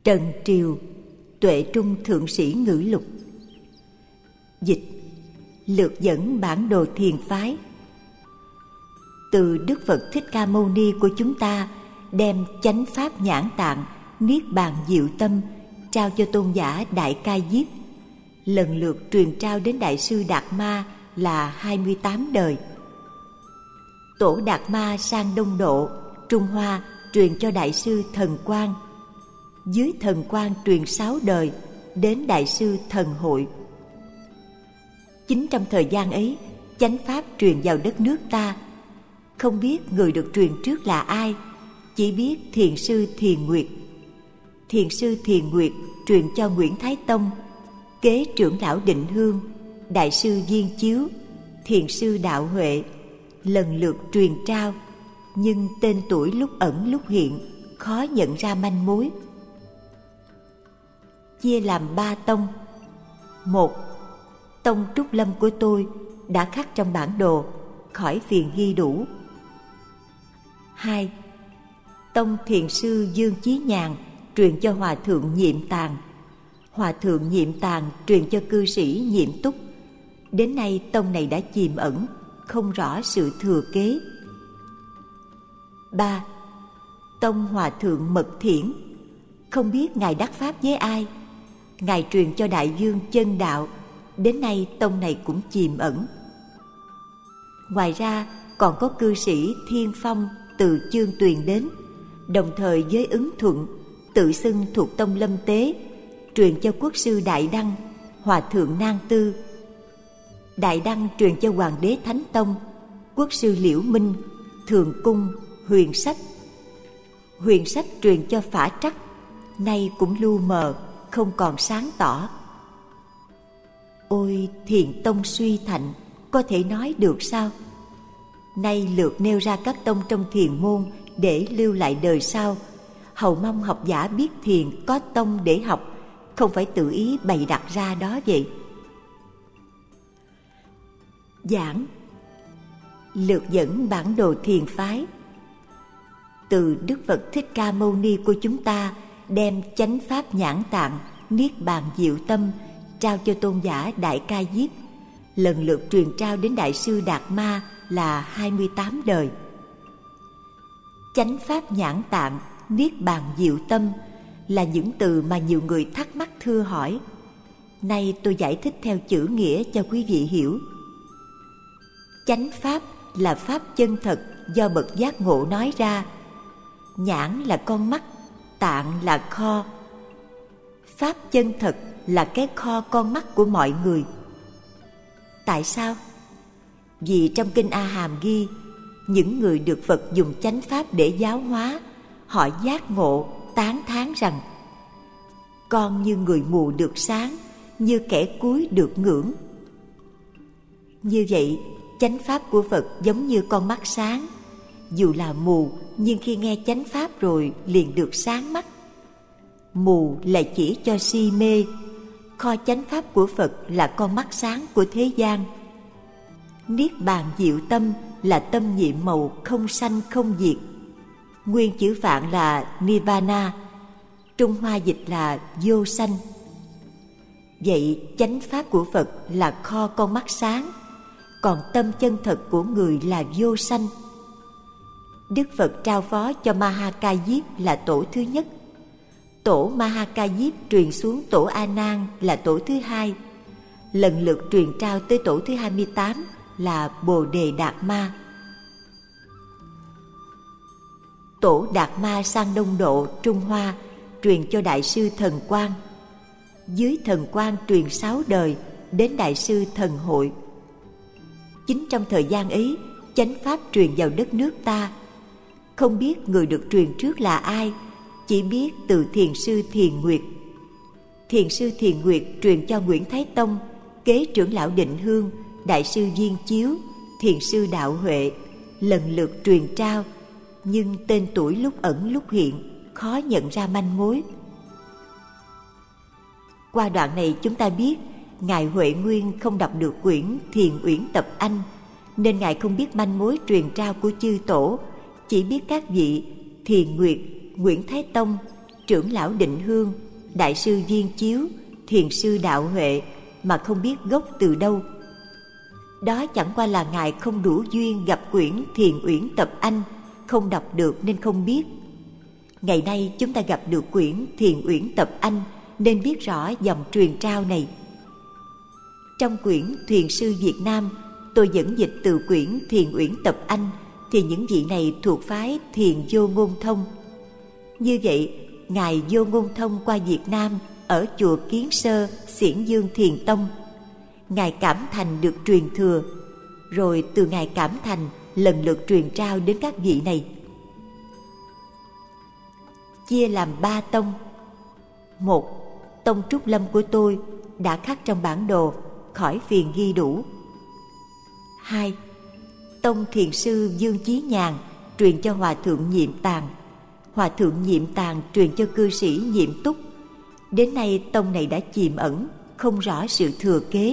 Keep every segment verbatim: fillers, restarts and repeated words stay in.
Trần Triều, Tuệ Trung Thượng Sĩ Ngữ Lục. Dịch: lược dẫn bản đồ thiền phái. Từ Đức Phật Thích Ca Mâu Ni của chúng ta đem chánh pháp nhãn tạng, niết bàn diệu tâm trao cho tôn giả Đại Ca Diếp, lần lượt truyền trao đến Đại sư Đạt Ma là hai mươi tám đời. Tổ Đạt Ma sang Đông Độ, Trung Hoa truyền cho Đại sư Thần Quang, dưới Thần Quang truyền sáu đời đến Đại sư Thần Hội. Chính trong thời gian ấy, chánh pháp truyền vào đất nước ta. Không biết người được truyền trước là ai, chỉ biết thiền sư Thiền Nguyệt. Thiền sư Thiền Nguyệt truyền cho Nguyễn Thái Tông, kế trưởng lão Định Hương, Đại sư Viên Chiếu, thiền sư Đạo Huệ, lần lượt truyền trao, nhưng tên tuổi lúc ẩn lúc hiện, khó nhận ra manh mối. Chia làm ba tông. Một, tông Trúc Lâm của tôi đã khắc trong bản đồ, khỏi phiền ghi đủ. Hai, tông thiền sư Dương Chí Nhàn truyền cho Hòa thượng Nhiệm Tàng, Hòa thượng Nhiệm Tàng truyền cho cư sĩ Nhiệm Túc. Đến nay tông này đã chìm ẩn, không rõ sự thừa kế. Ba, tông Hòa thượng Mật Thiển, không biết ngài đắc pháp với ai. Ngài truyền cho Đại Dương Chân Đạo, đến nay tông này cũng chìm ẩn. Ngoài ra còn có cư sĩ Thiên Phong từ Chương Tuyền đến, đồng thời với Ứng Thuận, tự xưng thuộc tông Lâm Tế, truyền cho quốc sư Đại Đăng, Hòa thượng Nang Tư. Đại Đăng truyền cho Hoàng đế Thánh Tông, quốc sư Liễu Minh, Thường Cung, Huyền Sách. Huyền Sách truyền cho Phả Trắc, nay cũng lu mờ, không còn sáng tỏ. Ôi, thiền tông suy thạnh, có thể nói được sao? Nay lượt nêu ra các tông trong thiền môn để lưu lại đời sau, hầu mong học giả biết thiền có tông để học, không phải tự ý bày đặt ra đó vậy. Giảng: lược dẫn bản đồ thiền phái. Từ Đức Phật Thích Ca Mâu Ni của chúng ta đem chánh pháp nhãn tạng, niết bàn diệu tâm trao cho tôn giả Đại Ca Diếp, lần lượt truyền trao đến Đại sư Đạt Ma là hai mươi tám đời. Chánh pháp nhãn tạng, niết bàn diệu tâm là những từ mà nhiều người thắc mắc thưa hỏi. Nay tôi giải thích theo chữ nghĩa cho quý vị hiểu. Chánh pháp là pháp chân thật do bậc giác ngộ nói ra. Nhãn là con mắt, tạng là kho. Pháp chân thật là cái kho con mắt của mọi người. Tại sao? Vì trong Kinh A Hàm ghi, những người được Phật dùng chánh pháp để giáo hóa, họ giác ngộ, tán thán rằng: con như người mù được sáng, như kẻ cúi được ngưỡng. Như vậy, chánh pháp của Phật giống như con mắt sáng, dù là mù nhưng khi nghe chánh pháp rồi liền được sáng mắt. Mù là chỉ cho si mê, kho chánh pháp của Phật là con mắt sáng của thế gian. Niết bàn diệu tâm là tâm nhiệm màu không sanh không diệt. Nguyên chữ Phạn là Nirvana, Trung Hoa dịch là vô sanh. Vậy chánh pháp của Phật là kho con mắt sáng, còn tâm chân thật của người là vô sanh. Đức Phật trao phó cho Ma Ha Ca Diếp là tổ thứ nhất. Tổ Ma Ha Ca Diếp truyền xuống tổ A Nan là tổ thứ hai. Lần lượt truyền trao tới tổ thứ hai mươi tám là Bồ Đề Đạt Ma. Tổ Đạt Ma sang Đông Độ, Trung Hoa truyền cho Đại sư Thần Quang. Dưới Thần Quang truyền sáu đời đến Đại sư Thần Hội. Chính trong thời gian ấy, chánh pháp truyền vào đất nước ta. Không biết người được truyền trước là ai, chỉ biết từ thiền sư Thiền Nguyệt. Thiền sư Thiền Nguyệt truyền cho Nguyễn Thái Tông, kế trưởng lão Định Hương, Đại sư Viên Chiếu, thiền sư Đạo Huệ, lần lượt truyền trao, nhưng tên tuổi lúc ẩn lúc hiện, khó nhận ra manh mối. Qua đoạn này chúng ta biết Ngài Huệ Nguyên không đọc được quyển Thiền Uyển Tập Anh, nên Ngài không biết manh mối truyền trao của chư tổ, chỉ biết các vị Thiền Nguyệt, Nguyễn Thái Tông trưởng lão Định Hương, đại sư Viên Chiếu, thiền sư Đạo Huệ mà không biết gốc từ đâu. Đó chẳng qua là ngài không đủ duyên gặp quyển Thiền Uyển Tập Anh, không đọc được nên không biết. Ngày nay chúng ta gặp được quyển Thiền Uyển Tập Anh nên biết rõ dòng truyền trao này. Trong quyển Thiền sư Việt Nam, tôi dẫn dịch từ quyển Thiền Uyển Tập Anh, thì những vị này thuộc phái Thiền Vô Ngôn Thông. Như vậy, ngài Vô Ngôn Thông qua Việt Nam ở chùa Kiến Sơ, Xiển Dương Thiền Tông. Ngài Cảm Thành được truyền thừa, rồi từ ngài Cảm Thành lần lượt truyền trao đến các vị này. Chia làm ba tông. Một, tông Trúc Lâm của tôi đã khắc trong bản đồ, khỏi phiền ghi đủ. Hai, tông thiền sư Dương Chí Nhàn truyền cho hòa thượng Nhiệm Tàng, hòa thượng Nhiệm Tàng truyền cho cư sĩ Nhiệm Túc. Đến nay tông này đã chìm ẩn, không rõ sự thừa kế.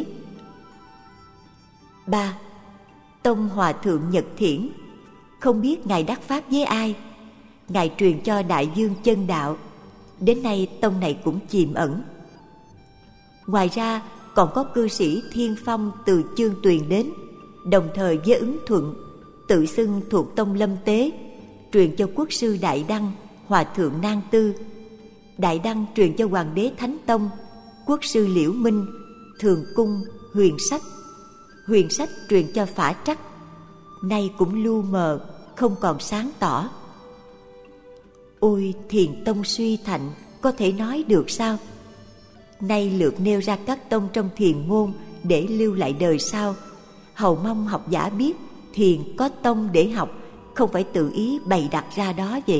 Ba, tông hòa thượng Nhật Thiển, không biết ngài đắc pháp với ai. Ngài truyền cho Đại Dương Chân Đạo, đến nay tông này cũng chìm ẩn. Ngoài ra còn có cư sĩ Thiên Phong từ Chương Tuyền đến, đồng thời với Ứng Thuận, tự xưng thuộc tông Lâm Tế, truyền cho quốc sư Đại Đăng, hòa thượng Nang Tư. Đại Đăng truyền cho Hoàng đế Thánh Tông, quốc sư Liễu Minh, Thường Cung, Huyền Sách. Huyền Sách truyền cho Phả Trắc, nay cũng lu mờ, không còn sáng tỏ. Ôi, thiền tông suy thạnh, có thể nói được sao? Nay lượt nêu ra các tông trong thiền môn để lưu lại đời sau, hầu mong học giả biết thiền có tông để học, không phải tự ý bày đặt ra đó vậy.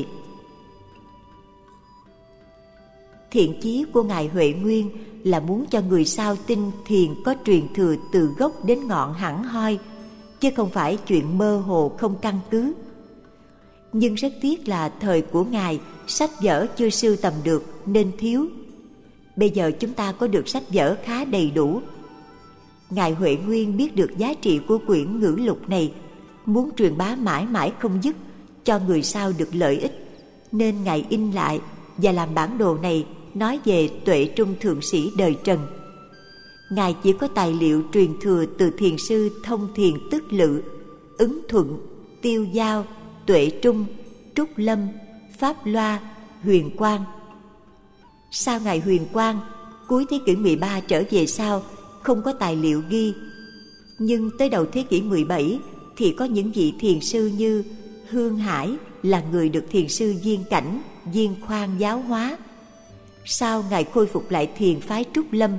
Thiện chí của ngài Huệ Nguyên là muốn cho người sau tin thiền có truyền thừa từ gốc đến ngọn hẳn hoi, chứ không phải chuyện mơ hồ không căn cứ. Nhưng rất tiếc là thời của ngài sách vở chưa sưu tầm được nên thiếu. Bây giờ chúng ta có được sách vở khá đầy đủ. Ngài Huệ Nguyên biết được giá trị của quyển ngữ lục này, muốn truyền bá mãi mãi không dứt, cho người sau được lợi ích, nên ngài in lại và làm bản đồ này nói về Tuệ Trung thượng sĩ đời Trần. Ngài chỉ có tài liệu truyền thừa từ thiền sư Thông Thiền Tức Lự, Ứng Thuận, Tiêu Giao, Tuệ Trung, Trúc Lâm, Pháp Loa, Huyền Quang. Sau ngài Huyền Quang, cuối thế kỷ mười ba trở về sau, không có tài liệu ghi. Nhưng tới đầu thế kỷ mười bảy thì có những vị thiền sư như Hương Hải là người được thiền sư Viên Cảnh, Viên Khoan giáo hóa. Sau ngài khôi phục lại thiền phái Trúc Lâm.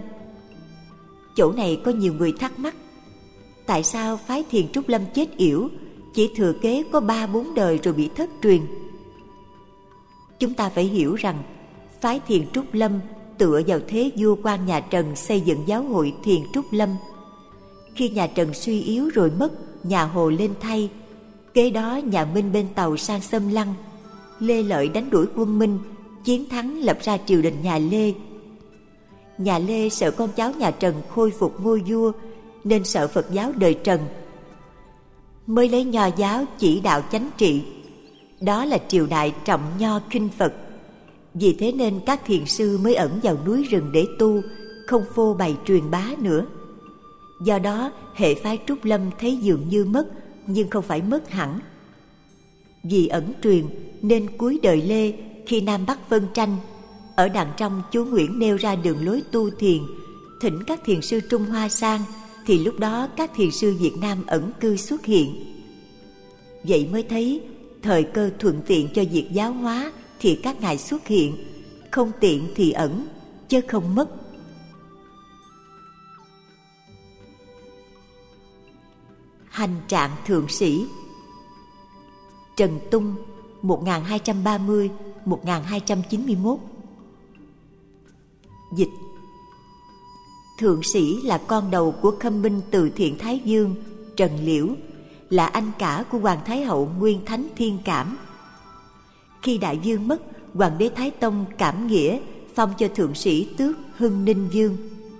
Chỗ này có nhiều người thắc mắc, tại sao phái thiền Trúc Lâm chết yểu, chỉ thừa kế có ba bốn đời rồi bị thất truyền? Chúng ta phải hiểu rằng phái thiền Trúc Lâm tựa vào thế vua quan nhà Trần xây dựng giáo hội thiền Trúc Lâm. Khi nhà Trần suy yếu rồi mất, nhà Hồ lên thay. Kế đó nhà Minh bên Tàu sang xâm lăng. Lê Lợi đánh đuổi quân Minh, chiến thắng lập ra triều đình nhà Lê. Nhà Lê sợ con cháu nhà Trần khôi phục ngôi vua, nên sợ Phật giáo đời Trần, mới lấy Nho giáo chỉ đạo chánh trị. Đó là triều đại trọng Nho khinh Phật. Vì thế nên các thiền sư mới ẩn vào núi rừng để tu, không phô bày truyền bá nữa. Do đó hệ phái Trúc Lâm thấy dường như mất, nhưng không phải mất hẳn. Vì ẩn truyền nên cuối đời Lê, khi Nam Bắc phân tranh, ở đằng trong chúa Nguyễn nêu ra đường lối tu thiền, thỉnh các thiền sư Trung Hoa sang, thì lúc đó các thiền sư Việt Nam ẩn cư xuất hiện. Vậy mới thấy thời cơ thuận tiện cho việc giáo hóa thì các ngài xuất hiện, không tiện thì ẩn, chứ không mất. Hành trạng thượng sĩ. Trần Tung một nghìn hai trăm ba mươi đến một nghìn hai trăm chín mươi mốt. Dịch. Thượng sĩ là con đầu của Khâm Minh từ Thiện Thái Dương, Trần Liễu, là anh cả của Hoàng Thái Hậu Nguyên Thánh Thiên Cảm. Khi Đại Vương mất, Hoàng đế Thái Tông Cảm Nghĩa phong cho thượng sĩ tước Hưng Ninh Vương.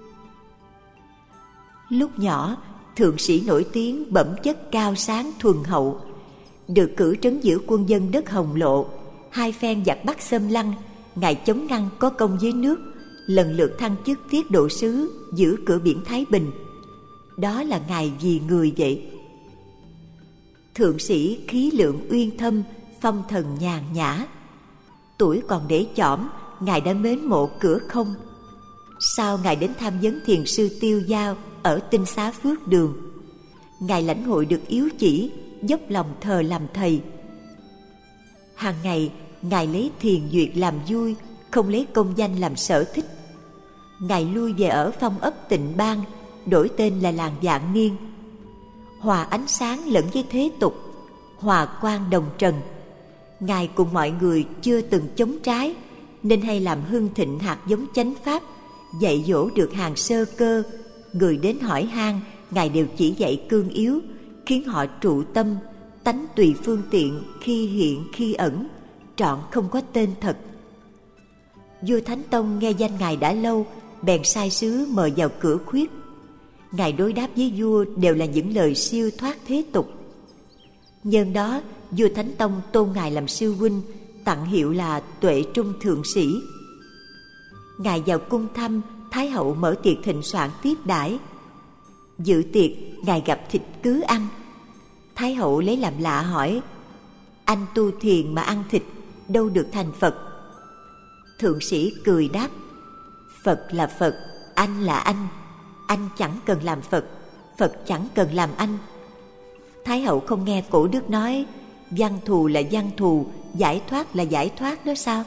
Lúc nhỏ, thượng sĩ nổi tiếng bẩm chất cao sáng thuần hậu, được cử trấn giữ quân dân đất Hồng Lộ, hai phen giặc Bắc xâm lăng, Ngài chống ngăn có công dưới nước, lần lượt thăng chức tiết độ sứ giữ cửa biển Thái Bình. Đó là Ngài vì người vậy. Thượng sĩ khí lượng uyên thâm, phong thần nhàn nhã. Tuổi còn để chỏm, Ngài đã mến mộ cửa không. Sau Ngài đến tham vấn thiền sư Tiêu Dao ở Tinh Xá Phước Đường, Ngài lãnh hội được yếu chỉ, dốc lòng thờ làm thầy. Hàng ngày Ngài lấy thiền duyệt làm vui, không lấy công danh làm sở thích. Ngài lui về ở phong ấp Tịnh Bang, đổi tên là làng Vạn Niên. Hòa ánh sáng lẫn với thế tục, hòa quang đồng trần. Ngài cùng mọi người chưa từng chống trái, nên hay làm hưng thịnh hạt giống chánh pháp, dạy dỗ được hàng sơ cơ. Người đến hỏi han, Ngài đều chỉ dạy cương yếu, khiến họ trụ tâm, tánh tùy phương tiện, khi hiện khi ẩn, trọn không có tên thật. Vua Thánh Tông nghe danh Ngài đã lâu, bèn sai sứ mời vào cửa khuyết. Ngài đối đáp với vua đều là những lời siêu thoát thế tục. Nhân đó, vua Thánh Tông tôn Ngài làm sư huynh, tặng hiệu là Tuệ Trung Thượng Sĩ. Ngài vào cung thăm, Thái hậu mở tiệc thịnh soạn tiếp đãi. Dự tiệc, Ngài gặp thịt cứ ăn. Thái hậu lấy làm lạ hỏi: anh tu thiền mà ăn thịt, đâu được thành Phật? Thượng sĩ cười đáp: Phật là Phật, anh là anh. Anh chẳng cần làm Phật, Phật chẳng cần làm anh. Thái hậu không nghe cổ đức nói văn thù là văn thù, giải thoát là giải thoát đó sao?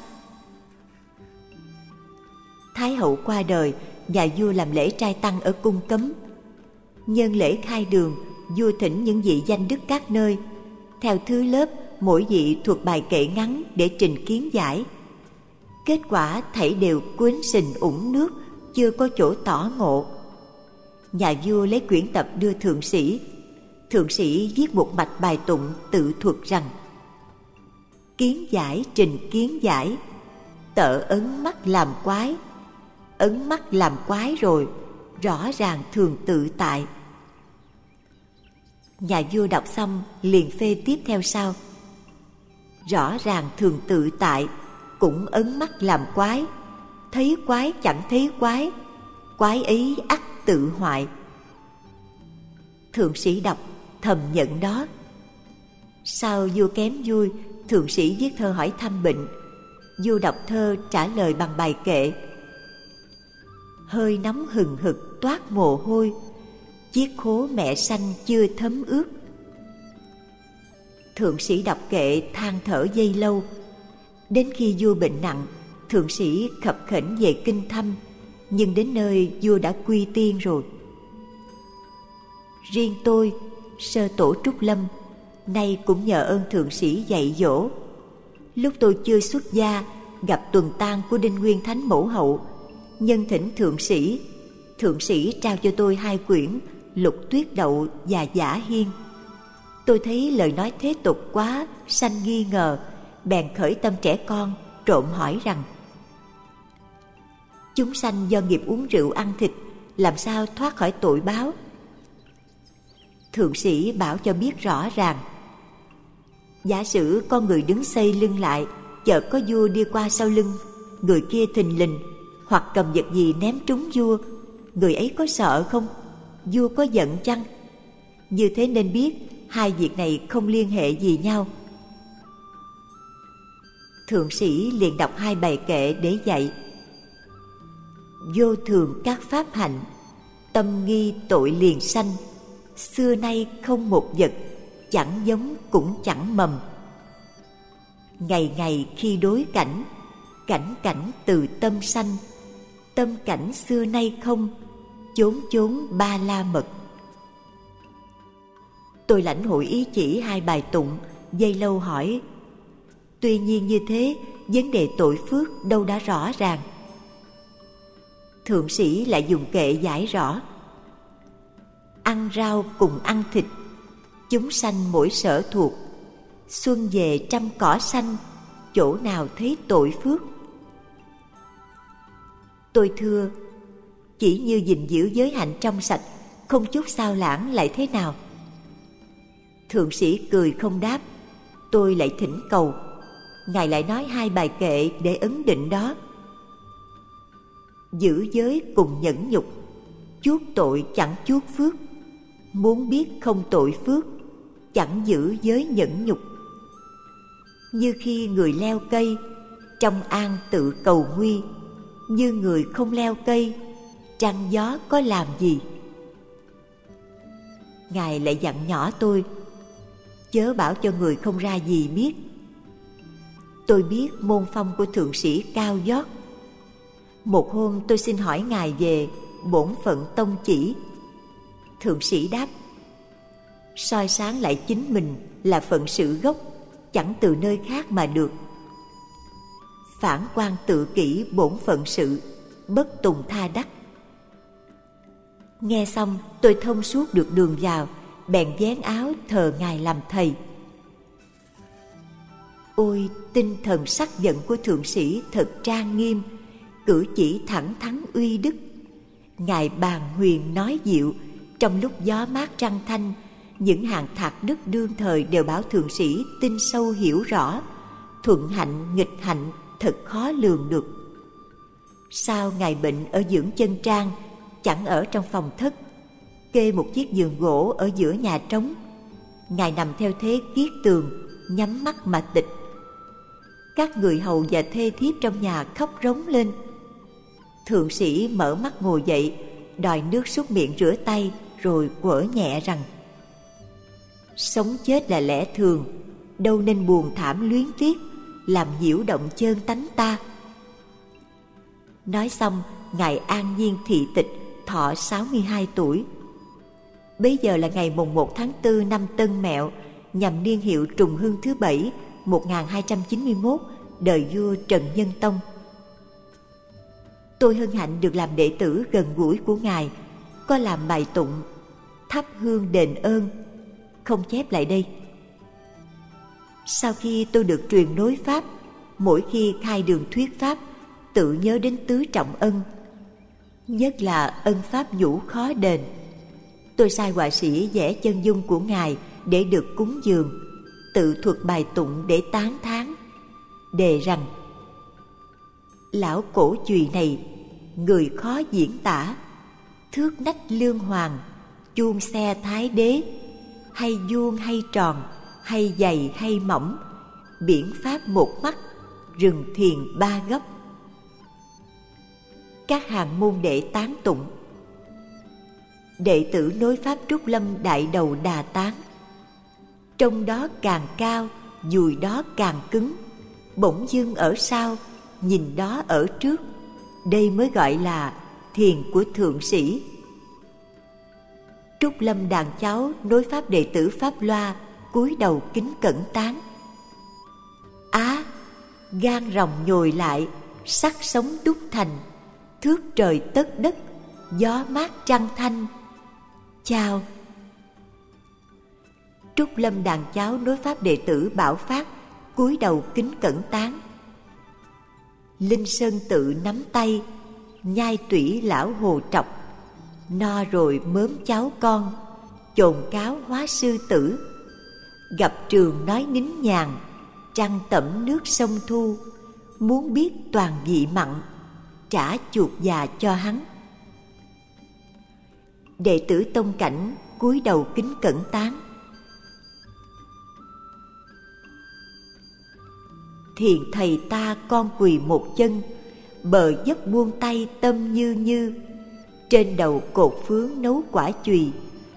Thái hậu qua đời, nhà vua làm lễ trai tăng ở cung Cấm. Nhân lễ khai đường, vua thỉnh những vị danh đức các nơi. Theo thứ lớp, mỗi vị thuộc bài kệ ngắn để trình kiến giải. Kết quả thảy đều quến sình ủng nước, chưa có chỗ tỏ ngộ. Nhà vua lấy quyển tập đưa thượng sĩ. Thượng sĩ viết một mạch bài tụng tự thuật rằng: kiến giải trình kiến giải, tợ ấn mắt làm quái. Ấn mắt làm quái rồi, rõ ràng thường tự tại. Nhà vua đọc xong liền phê tiếp theo sau: rõ ràng thường tự tại, cũng ấn mắt làm quái. Thấy quái chẳng thấy quái, quái ấy ắt tự hoại. Thượng sĩ đọc thầm nhận đó. Sau vua kém vui, thượng sĩ viết thơ hỏi thăm bệnh. Vua đọc thơ trả lời bằng bài kệ: hơi nóng hừng hực toát mồ hôi, chiếc khố mẹ sanh chưa thấm ướt. Thượng sĩ đọc kệ than thở giây lâu. Đến khi vua bệnh nặng, thượng sĩ khập khểnh về kinh thăm, nhưng đến nơi vua đã quy tiên rồi. Riêng tôi, sơ tổ Trúc Lâm, nay cũng nhờ ơn thượng sĩ dạy dỗ. Lúc tôi chưa xuất gia, gặp tuần tang của Đinh Nguyên Thánh Mẫu Hậu, nhân thỉnh thượng sĩ. Thượng sĩ trao cho tôi hai quyển Lục Tuyết Đậu và Giả Hiên. Tôi thấy lời nói thế tục quá, sanh nghi ngờ, bèn khởi tâm trẻ con, trộm hỏi rằng: chúng sanh do nghiệp uống rượu ăn thịt, làm sao thoát khỏi tội báo? Thượng sĩ bảo cho biết rõ ràng: giả sử con người đứng xây lưng lại, chợt có vua đi qua sau lưng, người kia thình lình hoặc cầm vật gì ném trúng vua, người ấy có sợ không? Vua có giận chăng? Như thế nên biết hai việc này không liên hệ gì nhau. Thượng sĩ liền đọc hai bài kệ để dạy: vô thường các pháp hạnh, tâm nghi tội liền sanh. Xưa nay không một vật, chẳng giống cũng chẳng mầm. Ngày ngày khi đối cảnh, cảnh cảnh từ tâm sanh. Tâm cảnh xưa nay không, chốn chốn ba la mật. Tôi lãnh hội ý chỉ hai bài tụng, giây lâu hỏi: tuy nhiên như thế, vấn đề tội phước đâu đã rõ ràng? Thượng sĩ lại dùng kệ giải rõ: ăn rau cùng ăn thịt, chúng sanh mỗi sở thuộc. Xuân về trăm cỏ xanh, chỗ nào thấy tội phước? Tôi thưa: chỉ như gìn giữ giới hạnh trong sạch, không chút xao lãng lại thế nào? Thượng sĩ cười không đáp. Tôi lại thỉnh cầu: Ngài lại nói hai bài kệ để ấn định đó. Giữ giới cùng nhẫn nhục, chuốc tội chẳng chuốc phước. Muốn biết không tội phước, chẳng giữ giới nhẫn nhục. Như khi người leo cây, trong an tự cầu nguy. Như người không leo cây, trăng gió có làm gì. Ngài lại dặn nhỏ tôi, chớ bảo cho người không ra gì biết. Tôi biết môn phong của thượng sĩ cao vót. Một hôm tôi xin hỏi Ngài về bổn phận tông chỉ. Thượng sĩ đáp, soi sáng lại chính mình là phận sự gốc, chẳng từ nơi khác mà được. Phản quan tự kỷ bổn phận sự, bất tùng tha đắc. Nghe xong tôi thông suốt được đường vào, bèn vén áo thờ Ngài làm thầy. Ôi, tinh thần sắc giận của thượng sĩ thật trang nghiêm, cử chỉ thẳng thắn uy đức. Ngài bàn huyền nói diệu, trong lúc gió mát trăng thanh, những hàng thạc đức đương thời đều bảo thượng sĩ tin sâu hiểu rõ, thuận hạnh nghịch hạnh thật khó lường được. Sau Ngài bệnh ở dưỡng chân trang, chẳng ở trong phòng thất, kê một chiếc giường gỗ ở giữa nhà trống. Ngài nằm theo thế kiết tường, nhắm mắt mà tịch. Các người hầu và thê thiếp trong nhà khóc rống lên. Thượng sĩ mở mắt ngồi dậy, đòi nước súc miệng rửa tay, rồi quở nhẹ rằng: sống chết là lẽ thường, đâu nên buồn thảm luyến tiếc, làm nhiễu động chơn tánh ta. Nói xong, Ngài an nhiên thị tịch, thọ sáu mươi hai tuổi. Bấy giờ là ngày mùng một tháng tư năm Tân Mẹo, nhằm niên hiệu Trùng Hưng thứ bảy, một nghìn hai trăm chín mươi mốt, đời vua Trần Nhân Tông. Tôi hân hạnh được làm đệ tử gần gũi của Ngài, có làm bài tụng, thắp hương đền ơn, không chép lại đây. Sau khi tôi được truyền nối Pháp, mỗi khi khai đường thuyết Pháp, tự nhớ đến tứ trọng ân, nhất là ân Pháp nhũ khó đền. Tôi sai họa sĩ vẽ chân dung của Ngài để được cúng dường, tự thuật bài tụng để tán thán, đề rằng: lão cổ chùy này, người khó diễn tả, thước nách lương hoàng, chuông xe thái đế, hay vuông hay tròn, hay dày hay mỏng, biển pháp một mắt, rừng thiền ba góc. Các hàng môn đệ tán tụng. Đệ tử nối Pháp Trúc Lâm đại đầu Đà Tán: trong đó càng cao, dùi đó càng cứng, bỗng dưng ở sau, nhìn đó ở trước, đây mới gọi là thiền của thượng sĩ. Trúc Lâm đàn cháu nối Pháp đệ tử Pháp Loa cúi đầu kính cẩn tán: á, gan rồng nhồi lại, sắc sống đúc thành, thước trời tất đất, gió mát trăng thanh, chào. Trúc Lâm đàn cháu nối Pháp đệ tử Bảo Phát cúi đầu kính cẩn tán: Linh Sơn tự nắm tay, nhai tủy lão hồ trọc, no rồi mớm cháu con, chồn cáo hóa sư tử, gặp trường nói nín nhàn, trăng tẩm nước sông Thu, muốn biết toàn vị mặn, trả chuột già cho hắn. Đệ tử Tông Cảnh cúi đầu kính cẩn tán: thiền thầy ta con quỳ một chân, bờ dốc buông tay tâm như như, trên đầu cột phướng nấu quả chùy.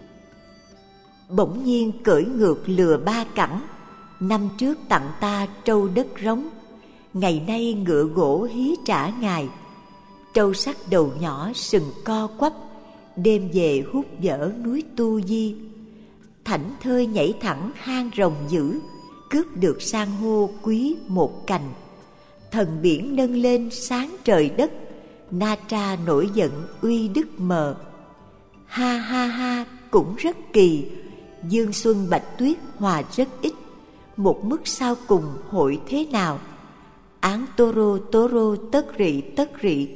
Bỗng nhiên cởi ngược lừa ba cẳng, năm trước tặng ta trâu đất rống, ngày nay ngựa gỗ hí trả ngài. Trâu sắt đầu nhỏ sừng co quắp, đêm về hút dở núi Tu Di. Thảnh thơi nhảy thẳng hang rồng dữ, cướp được san hô quý một cành. Thần biển nâng lên sáng trời đất, Na Tra nổi giận uy đức mờ. Ha ha ha cũng rất kỳ, dương xuân bạch tuyết hòa rất ít, một mức sau cùng hội thế nào? Án toro toro tất rị tất rị.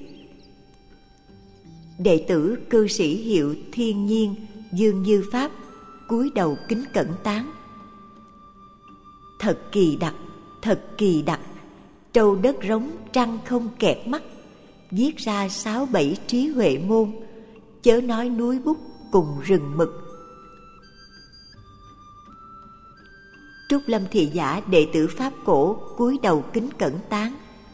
Đệ tử cư sĩ hiệu Thiên Nhiên Dương Như Pháp cúi đầu kính cẩn tán: thật kỳ đặc, thật kỳ đặc, trâu đất rống trăng không kẹt mắt, viết ra sáu bảy trí huệ môn, chớ nói núi bút cùng rừng mực. Trúc Lâm Thị Giả đệ tử Pháp cổ cúi đầu kính cẩn tán.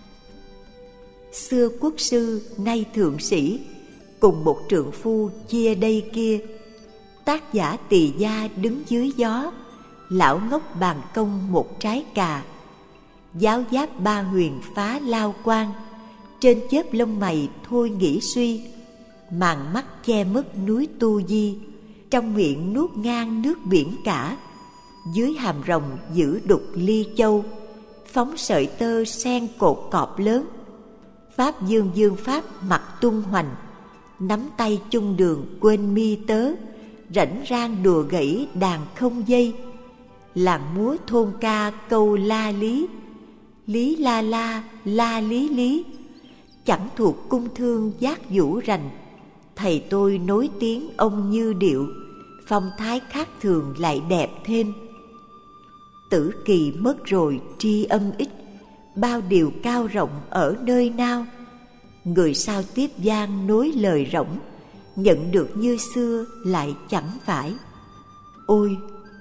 Xưa quốc sư nay thượng sĩ, cùng một trượng phu chia đây kia, tác giả tỳ gia đứng dưới gió, lão ngốc bàn công một trái cà. Giáo giáp ba huyền phá lao quan, trên chớp lông mày thôi nghĩ suy, màn mắt che mất núi Tu Di, trong miệng nuốt ngang nước biển cả, dưới hàm rồng giữ đục ly châu, phóng sợi tơ sen cột cọp lớn. Pháp dương dương pháp mặt tung hoành, nắm tay chung đường quên mi tớ, rảnh rang đùa gãy đàn không dây. Làng múa thôn ca câu la lý, lý la la la lý lý, chẳng thuộc cung thương giác vũ rành. Thầy tôi nối tiếng ông như điệu, phong thái khác thường lại đẹp thêm. Tử kỳ mất rồi tri âm ích, bao điều cao rộng ở nơi nào. Người sao tiếp gian nối lời rỗng, nhận được như xưa lại chẳng phải. Ôi!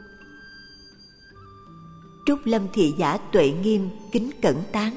Trúc Lâm Thị Giả tuệ nghiêm kính cẩn tán.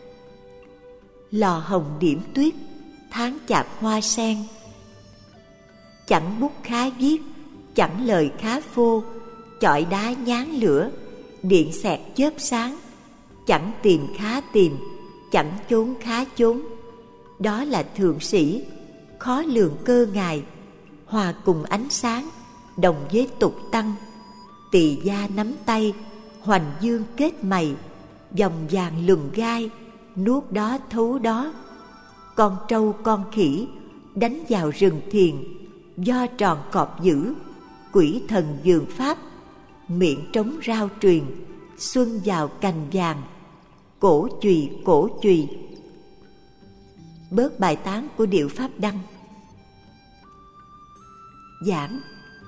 Lò hồng điểm tuyết, tháng chạp hoa sen, chẳng bút khá viết, chẳng lời khá phô, chọi đá nhán lửa, điện xẹt chớp sáng, chẳng tìm khá tìm, chẳng chốn khá chốn. Đó là thượng sĩ, khó lường cơ ngài, hòa cùng ánh sáng, đồng với tục tăng. Tỳ gia nắm tay, hoành dương kết mày, vòng vàng lùm gai, nuốt đó thấu đó. Con trâu con khỉ đánh vào rừng thiền, do tròn cọp dữ, quỷ thần dường pháp. Miệng trống rao truyền, xuân vào cành vàng, cổ chùy cổ chùy. Bớt bài tán của Điệu Pháp Đăng. Giảng.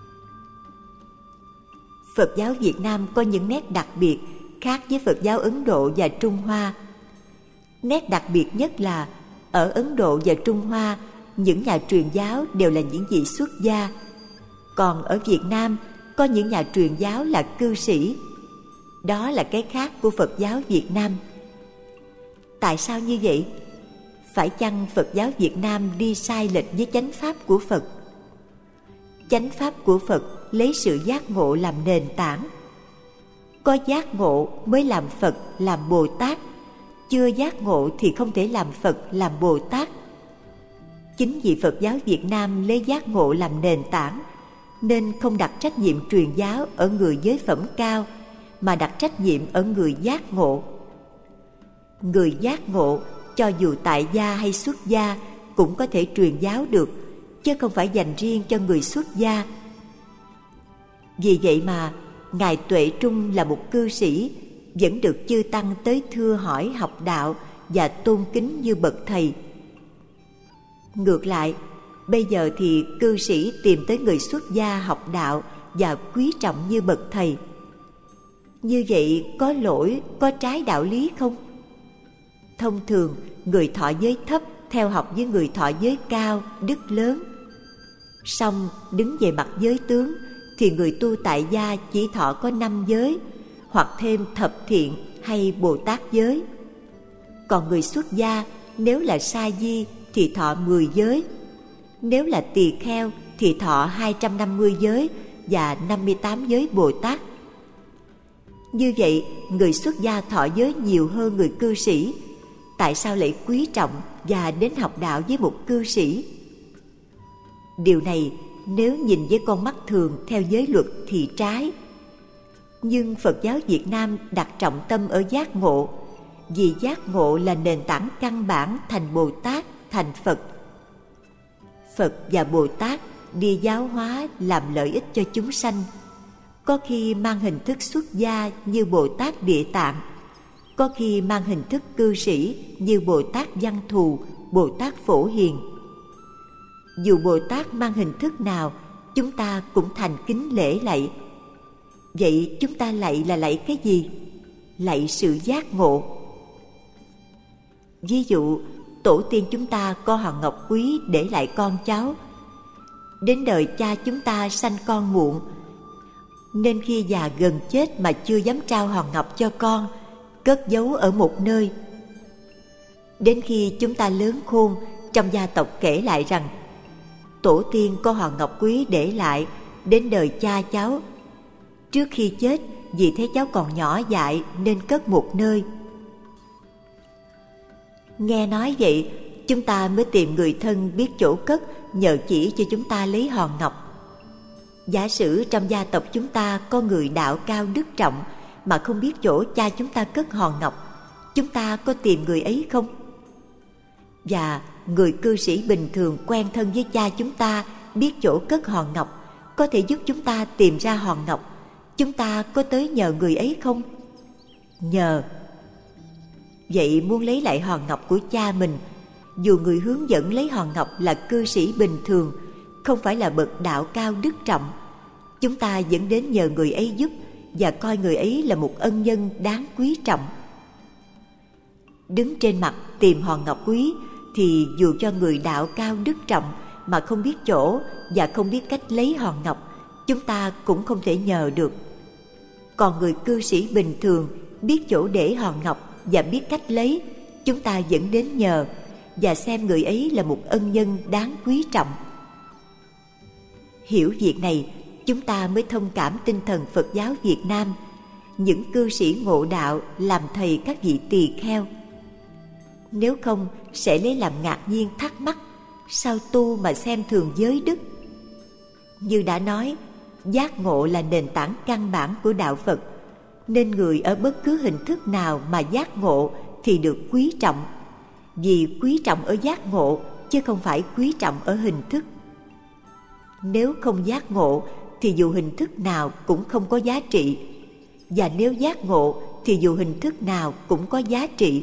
Phật giáo Việt Nam có những nét đặc biệt khác với Phật giáo Ấn Độ và Trung Hoa. Nét đặc biệt nhất là ở Ấn Độ và Trung Hoa, những nhà truyền giáo đều là những vị xuất gia. Còn ở Việt Nam có những nhà truyền giáo là cư sĩ. Đó là cái khác của Phật giáo Việt Nam. Tại sao như vậy? Phải chăng Phật giáo Việt Nam đi sai lệch với chánh pháp của Phật? Chánh pháp của Phật lấy sự giác ngộ làm nền tảng. Có giác ngộ mới làm Phật làm Bồ Tát, chưa giác ngộ thì không thể làm Phật làm Bồ Tát. Chính vì Phật giáo Việt Nam lấy giác ngộ làm nền tảng, nên không đặt trách nhiệm truyền giáo ở người giới phẩm cao, mà đặt trách nhiệm ở người giác ngộ. Người giác ngộ, cho dù tại gia hay xuất gia, cũng có thể truyền giáo được, chứ không phải dành riêng cho người xuất gia. Vì vậy mà Ngài Tuệ Trung là một cư sĩ, vẫn được chư tăng tới thưa hỏi học đạo và tôn kính như bậc thầy. Ngược lại, bây giờ thì cư sĩ tìm tới người xuất gia học đạo và quý trọng như bậc thầy. Như vậy có lỗi, có trái đạo lý không? Thông thường, người thọ giới thấp theo học với người thọ giới cao, đức lớn. Song đứng về mặt giới tướng thì người tu tại gia chỉ thọ có năm giới, hoặc thêm thập thiện hay Bồ Tát giới. Còn người xuất gia nếu là sa di thì thọ mười giới, nếu là tỳ kheo thì thọ hai trăm năm mươi giới và năm mươi tám giới Bồ Tát. Như vậy, người xuất gia thọ giới nhiều hơn người cư sĩ. Tại sao lại quý trọng và đến học đạo với một cư sĩ? Điều này nếu nhìn với con mắt thường theo giới luật thì trái. Nhưng Phật giáo Việt Nam đặt trọng tâm ở giác ngộ, vì giác ngộ là nền tảng căn bản thành Bồ Tát, thành Phật. Phật và Bồ Tát đi giáo hóa làm lợi ích cho chúng sanh, có khi mang hình thức xuất gia như Bồ Tát Địa Tạng, có khi mang hình thức cư sĩ như Bồ Tát Văn Thù, Bồ Tát Phổ Hiền. Dù Bồ Tát mang hình thức nào, chúng ta cũng thành kính lễ lạy. Vậy chúng ta lạy là lạy cái gì? lạy sự giác ngộ. Ví dụ, tổ tiên chúng ta có hòn ngọc quý để lại con cháu. Đến đời cha chúng ta sanh con muộn, nên khi già gần chết mà chưa dám trao hòn ngọc cho con, cất giấu ở một nơi. Đến khi chúng ta lớn khôn, trong gia tộc kể lại rằng tổ tiên có hòn ngọc quý để lại đến đời cha cháu. Trước khi chết, vì thấy cháu còn nhỏ dại nên cất một nơi. Nghe nói vậy, chúng ta mới tìm người thân biết chỗ cất, nhờ chỉ cho chúng ta lấy hòn ngọc. Giả sử trong gia tộc chúng ta có người đạo cao đức trọng mà không biết chỗ cha chúng ta cất hòn ngọc, chúng ta có tìm người ấy không? Và người cư sĩ bình thường quen thân với cha chúng ta biết chỗ cất hòn ngọc, có thể giúp chúng ta tìm ra hòn ngọc, chúng ta có tới nhờ người ấy không? Nhờ. Vậy muốn lấy lại hòn ngọc của cha mình, dù người hướng dẫn lấy hòn ngọc là cư sĩ bình thường, không phải là bậc đạo cao đức trọng, chúng ta vẫn đến nhờ người ấy giúp và coi người ấy là một ân nhân đáng quý trọng. Đứng trên mặt tìm hòn ngọc quý thì dù cho người đạo cao đức trọng mà không biết chỗ và không biết cách lấy hòn ngọc, chúng ta cũng không thể nhờ được. Còn người cư sĩ bình thường biết chỗ để hòn ngọc và biết cách lấy, chúng ta vẫn đến nhờ và xem người ấy là một ân nhân đáng quý trọng. Hiểu việc này, chúng ta mới thông cảm tinh thần Phật giáo Việt Nam, những cư sĩ ngộ đạo làm thầy các vị tỳ kheo. Nếu không, sẽ lấy làm ngạc nhiên thắc mắc, sao tu mà xem thường giới đức? Như đã nói, giác ngộ là nền tảng căn bản của đạo Phật, nên người ở bất cứ hình thức nào mà giác ngộ thì được quý trọng, vì quý trọng ở giác ngộ chứ không phải quý trọng ở hình thức. Nếu không giác ngộ thì dù hình thức nào cũng không có giá trị, và nếu giác ngộ thì dù hình thức nào cũng có giá trị.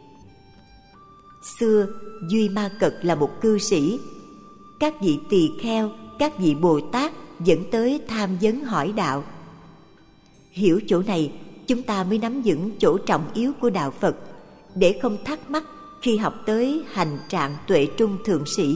Xưa, Duy Ma Cật là một cư sĩ. Các vị tỳ kheo, các vị Bồ Tát dẫn tới tham vấn hỏi đạo. Hiểu chỗ này, chúng ta mới nắm vững chỗ trọng yếu của đạo Phật, để không thắc mắc khi học tới hành trạng tuệ trung thượng sĩ.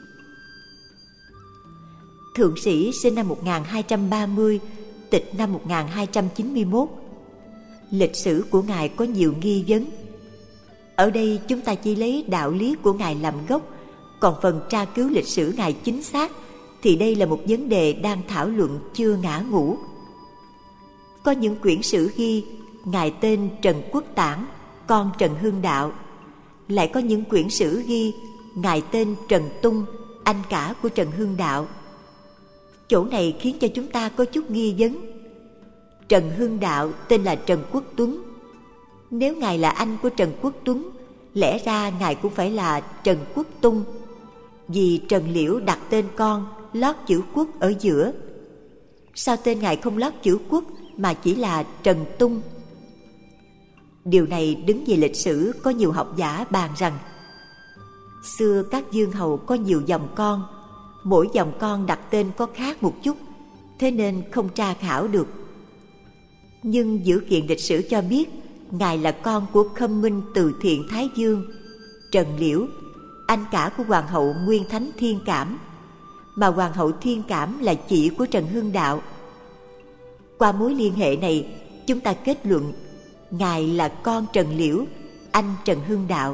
Thượng sĩ sinh năm một nghìn hai trăm ba mươi, tịch năm một nghìn hai trăm chín mươi mốt. Lịch sử của Ngài có nhiều nghi vấn. Ở đây chúng ta chỉ lấy đạo lý của Ngài làm gốc, còn phần tra cứu lịch sử Ngài chính xác thì đây là một vấn đề đang thảo luận chưa ngã ngũ. Có những quyển sử ghi Ngài tên Trần Quốc Tản, con Trần Hưng Đạo. Lại có những quyển sử ghi Ngài tên Trần Tung, anh cả của Trần Hưng Đạo. Chỗ này khiến cho chúng ta có chút nghi vấn. Trần Hưng Đạo tên là Trần Quốc Tuấn. Nếu Ngài là anh của Trần Quốc Tuấn, lẽ ra Ngài cũng phải là Trần Quốc Tung, vì Trần Liễu đặt tên con lót chữ Quốc ở giữa. Sao tên Ngài không lót chữ Quốc mà chỉ là Trần Tung? Điều này đứng về lịch sử có nhiều học giả bàn rằng xưa các vương hầu có nhiều dòng con, mỗi dòng con đặt tên có khác một chút, thế nên không tra khảo được. Nhưng dữ kiện lịch sử cho biết Ngài là con của Khâm Minh Từ Thiện Thái Vương, Trần Liễu, anh cả của Hoàng hậu Nguyên Thánh Thiên Cảm, mà Hoàng hậu Thiên Cảm là chị của Trần Hưng Đạo. Qua mối liên hệ này, chúng ta kết luận Ngài là con Trần Liễu, anh Trần Hưng Đạo.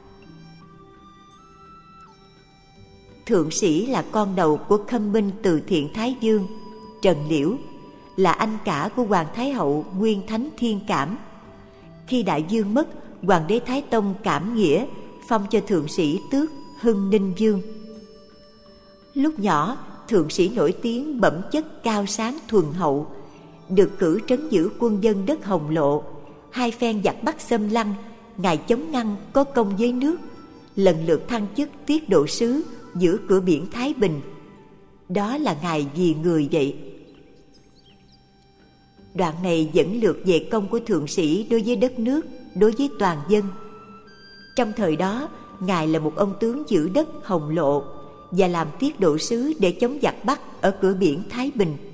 Thượng sĩ là con đầu của Khâm Minh Từ Thiện Thái Vương, Trần Liễu, là anh cả của Hoàng Thái hậu Nguyên Thánh Thiên Cảm. Khi đại vương mất, Hoàng đế Thái Tông Cảm Nghĩa phong cho thượng sĩ tước Hưng Ninh Vương. Lúc nhỏ, thượng sĩ nổi tiếng bẩm chất cao sáng thuần hậu, được cử trấn giữ quân dân đất Hồng Lộ. Hai phen giặc bắt xâm lăng, Ngài chống ngăn có công với nước, lần lượt thăng chức tiết độ sứ giữa cửa biển Thái Bình. Đó là Ngài vì người vậy. Đoạn này dẫn lược về công của thượng sĩ đối với đất nước, đối với toàn dân. Trong thời đó, Ngài là một ông tướng giữ đất Hồng Lộ và làm tiết độ sứ để chống giặc Bắc ở cửa biển Thái Bình.